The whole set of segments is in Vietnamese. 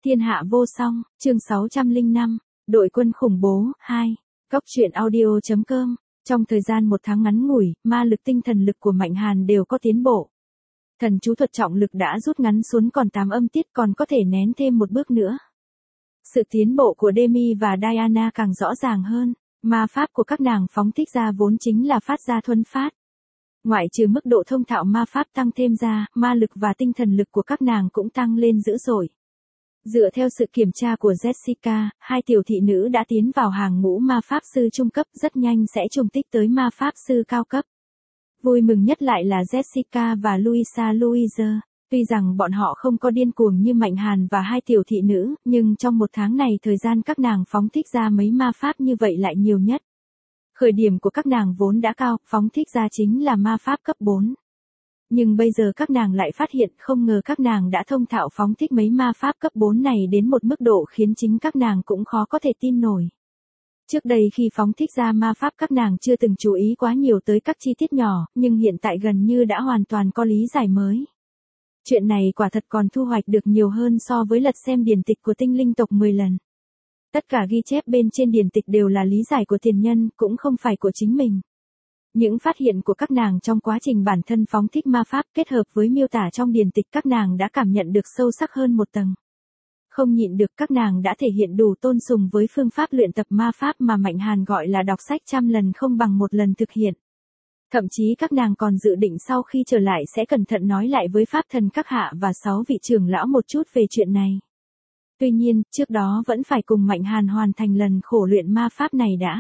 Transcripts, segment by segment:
Thiên hạ vô song, chương 605, đội quân khủng bố, 2. Góc truyện audio.com. Trong thời gian một tháng ngắn ngủi, ma lực tinh thần lực của Mạnh Hàn đều có tiến bộ. Thần chú thuật trọng lực đã rút ngắn xuống còn 8 âm tiết, còn có thể nén thêm một bước nữa. Sự tiến bộ của Demi và Diana càng rõ ràng hơn, ma pháp của các nàng phóng thích ra vốn chính là phát ra thuần phát. Ngoại trừ mức độ thông thạo ma pháp tăng thêm ra, ma lực và tinh thần lực của các nàng cũng tăng lên dữ dội. Dựa theo sự kiểm tra của Jessica, 2 tiểu thị nữ đã tiến vào hàng ngũ ma pháp sư trung cấp, rất nhanh sẽ trùng tích tới ma pháp sư cao cấp. Vui mừng nhất lại là Jessica và Louise. Tuy rằng bọn họ không có điên cuồng như Mạnh Hàn và 2 tiểu thị nữ, nhưng trong một tháng này thời gian các nàng phóng thích ra mấy ma pháp như vậy lại nhiều nhất. Khởi điểm của các nàng vốn đã cao, phóng thích ra chính là ma pháp cấp 4. Nhưng bây giờ các nàng lại phát hiện không ngờ các nàng đã thông thạo phóng thích mấy ma pháp cấp 4 này đến một mức độ khiến chính các nàng cũng khó có thể tin nổi. Trước đây khi phóng thích ra ma pháp các nàng chưa từng chú ý quá nhiều tới các chi tiết nhỏ, nhưng hiện tại gần như đã hoàn toàn có lý giải mới. Chuyện này quả thật còn thu hoạch được nhiều hơn so với lật xem điển tịch của tinh linh tộc 10 lần. Tất cả ghi chép bên trên điển tịch đều là lý giải của tiền nhân, cũng không phải của chính mình. Những phát hiện của các nàng trong quá trình bản thân phóng thích ma pháp kết hợp với miêu tả trong điển tịch các nàng đã cảm nhận được sâu sắc hơn một tầng. Không nhịn được các nàng đã thể hiện đủ tôn sùng với phương pháp luyện tập ma pháp mà Mạnh Hàn gọi là đọc sách trăm lần không bằng một lần thực hiện. Thậm chí các nàng còn dự định sau khi trở lại sẽ cẩn thận nói lại với pháp thần các hạ và 6 vị trưởng lão một chút về chuyện này. Tuy nhiên, trước đó vẫn phải cùng Mạnh Hàn hoàn thành lần khổ luyện ma pháp này đã.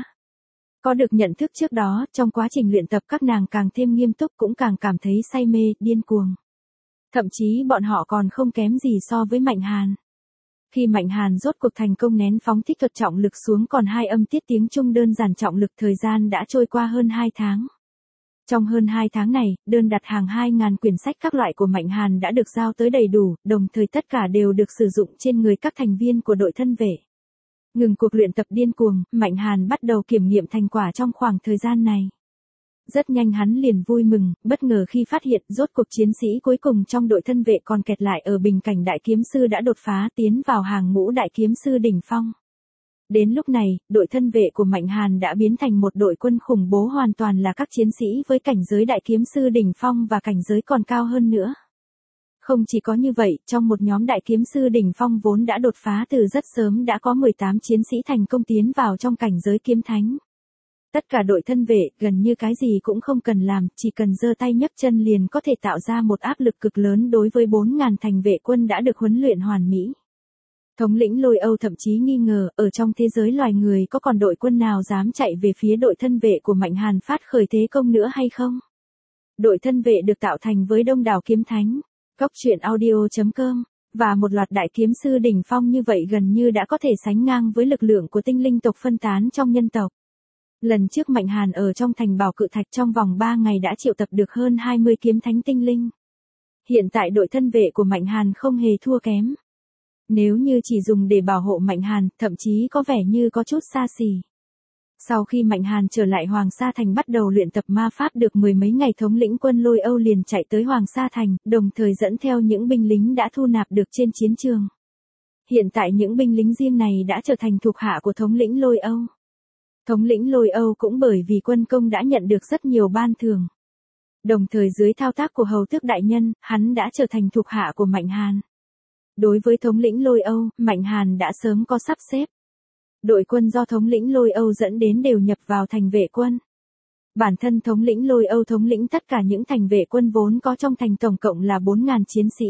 Có được nhận thức trước đó, trong quá trình luyện tập các nàng càng thêm nghiêm túc cũng càng cảm thấy say mê, điên cuồng. Thậm chí bọn họ còn không kém gì so với Mạnh Hàn. Khi Mạnh Hàn rốt cuộc thành công nén phóng thích thuật trọng lực xuống còn 2 âm tiết tiếng Trung đơn giản trọng lực, thời gian đã trôi qua hơn 2 tháng. Trong hơn 2 tháng này, đơn đặt hàng 2.000 quyển sách các loại của Mạnh Hàn đã được giao tới đầy đủ, đồng thời tất cả đều được sử dụng trên người các thành viên của đội thân vệ. Ngừng cuộc luyện tập điên cuồng, Mạnh Hàn bắt đầu kiểm nghiệm thành quả trong khoảng thời gian này. Rất nhanh hắn liền vui mừng, bất ngờ khi phát hiện rốt cuộc chiến sĩ cuối cùng trong đội thân vệ còn kẹt lại ở bình cảnh đại kiếm sư đã đột phá tiến vào hàng ngũ đại kiếm sư đỉnh phong. Đến lúc này, đội thân vệ của Mạnh Hàn đã biến thành một đội quân khủng bố, hoàn toàn là các chiến sĩ với cảnh giới đại kiếm sư đỉnh phong và cảnh giới còn cao hơn nữa. Không chỉ có như vậy, trong một nhóm đại kiếm sư đỉnh phong vốn đã đột phá từ rất sớm đã có 18 chiến sĩ thành công tiến vào trong cảnh giới kiếm thánh. Tất cả đội thân vệ, gần như cái gì cũng không cần làm, chỉ cần giơ tay nhấc chân liền có thể tạo ra một áp lực cực lớn đối với 4.000 thành vệ quân đã được huấn luyện hoàn mỹ. Thống lĩnh Lôi Âu thậm chí nghi ngờ, ở trong thế giới loài người có còn đội quân nào dám chạy về phía đội thân vệ của Mạnh Hàn phát khởi thế công nữa hay không? Đội thân vệ được tạo thành với đông đảo kiếm thánh, góc truyện audio.com, và một loạt đại kiếm sư đỉnh phong như vậy gần như đã có thể sánh ngang với lực lượng của tinh linh tộc phân tán trong nhân tộc. Lần trước Mạnh Hàn ở trong thành Bảo Cự Thạch trong vòng 3 ngày đã triệu tập được hơn 20 kiếm thánh tinh linh. Hiện tại đội thân vệ của Mạnh Hàn không hề thua kém. Nếu như chỉ dùng để bảo hộ Mạnh Hàn, thậm chí có vẻ như có chút xa xỉ. Sau khi Mạnh Hàn trở lại Hoàng Sa Thành bắt đầu luyện tập ma pháp được 10 mấy ngày, thống lĩnh quân Lôi Âu liền chạy tới Hoàng Sa Thành, đồng thời dẫn theo những binh lính đã thu nạp được trên chiến trường. Hiện tại những binh lính riêng này đã trở thành thuộc hạ của thống lĩnh Lôi Âu. Thống lĩnh Lôi Âu cũng bởi vì quân công đã nhận được rất nhiều ban thưởng. Đồng thời dưới thao tác của hầu tước đại nhân, hắn đã trở thành thuộc hạ của Mạnh Hàn. Đối với thống lĩnh Lôi Âu, Mạnh Hàn đã sớm có sắp xếp. Đội quân do thống lĩnh Lôi Âu dẫn đến đều nhập vào thành vệ quân. Bản thân thống lĩnh Lôi Âu thống lĩnh tất cả những thành vệ quân vốn có trong thành, tổng cộng là 4.000 chiến sĩ.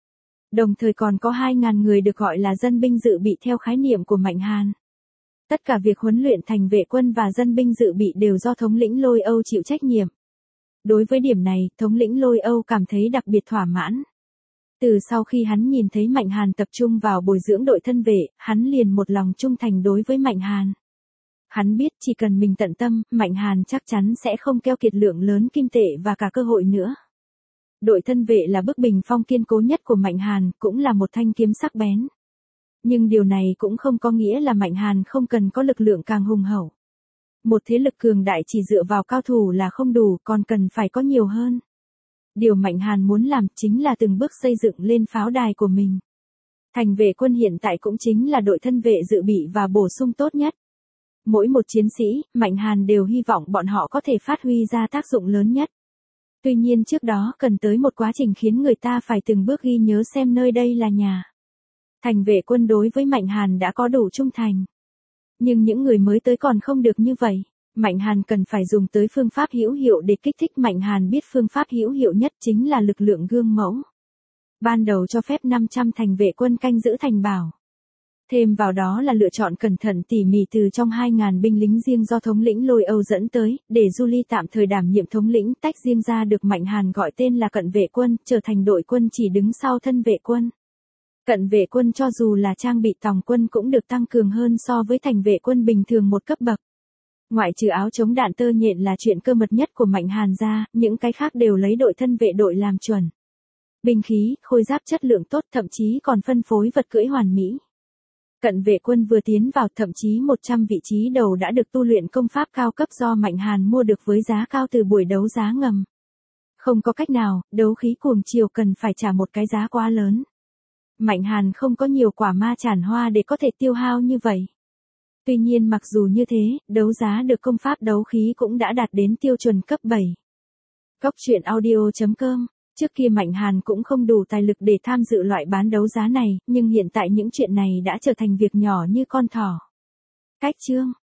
Đồng thời còn có 2.000 người được gọi là dân binh dự bị theo khái niệm của Mạnh Hàn. Tất cả việc huấn luyện thành vệ quân và dân binh dự bị đều do thống lĩnh Lôi Âu chịu trách nhiệm. Đối với điểm này, thống lĩnh Lôi Âu cảm thấy đặc biệt thỏa mãn. Từ sau khi hắn nhìn thấy Mạnh Hàn tập trung vào bồi dưỡng đội thân vệ, hắn liền một lòng trung thành đối với Mạnh Hàn. Hắn biết chỉ cần mình tận tâm, Mạnh Hàn chắc chắn sẽ không keo kiệt lượng lớn kim tệ và cả cơ hội nữa. Đội thân vệ là bức bình phong kiên cố nhất của Mạnh Hàn, cũng là một thanh kiếm sắc bén. Nhưng điều này cũng không có nghĩa là Mạnh Hàn không cần có lực lượng càng hùng hậu. Một thế lực cường đại chỉ dựa vào cao thủ là không đủ, còn cần phải có nhiều hơn. Điều Mạnh Hàn muốn làm chính là từng bước xây dựng lên pháo đài của mình. Thành vệ quân hiện tại cũng chính là đội thân vệ dự bị và bổ sung tốt nhất. Mỗi một chiến sĩ, Mạnh Hàn đều hy vọng bọn họ có thể phát huy ra tác dụng lớn nhất. Tuy nhiên trước đó cần tới một quá trình khiến người ta phải từng bước ghi nhớ xem nơi đây là nhà. Thành vệ quân đối với Mạnh Hàn đã có đủ trung thành. Nhưng những người mới tới còn không được như vậy. Mạnh Hàn cần phải dùng tới phương pháp hữu hiệu để kích thích. Mạnh Hàn biết phương pháp hữu hiệu nhất chính là lực lượng gương mẫu. Ban đầu cho phép 500 thành vệ quân canh giữ thành bảo. Thêm vào đó là lựa chọn cẩn thận tỉ mỉ từ trong 2.000 binh lính riêng do thống lĩnh Lôi Âu dẫn tới, để Julie tạm thời đảm nhiệm thống lĩnh, tách riêng ra được Mạnh Hàn gọi tên là cận vệ quân, trở thành đội quân chỉ đứng sau thân vệ quân. Cận vệ quân cho dù là trang bị tòng quân cũng được tăng cường hơn so với thành vệ quân bình thường một cấp bậc. Ngoại trừ áo chống đạn tơ nhện là chuyện cơ mật nhất của Mạnh Hàn ra, những cái khác đều lấy đội thân vệ đội làm chuẩn. Binh khí, khôi giáp chất lượng tốt, thậm chí còn phân phối vật cưỡi hoàn mỹ. Cận vệ quân vừa tiến vào, thậm chí 100 vị trí đầu đã được tu luyện công pháp cao cấp do Mạnh Hàn mua được với giá cao từ buổi đấu giá ngầm. Không có cách nào, đấu khí cuồng chiều cần phải trả một cái giá quá lớn. Mạnh Hàn không có nhiều quả ma tràn hoa để có thể tiêu hao như vậy. Tuy nhiên mặc dù như thế, đấu giá được công pháp đấu khí cũng đã đạt đến tiêu chuẩn cấp 7. Cốc truyện audio.com. Trước kia Mạnh Hàn cũng không đủ tài lực để tham dự loại bán đấu giá này, nhưng hiện tại những chuyện này đã trở thành việc nhỏ như con thỏ. Cách chương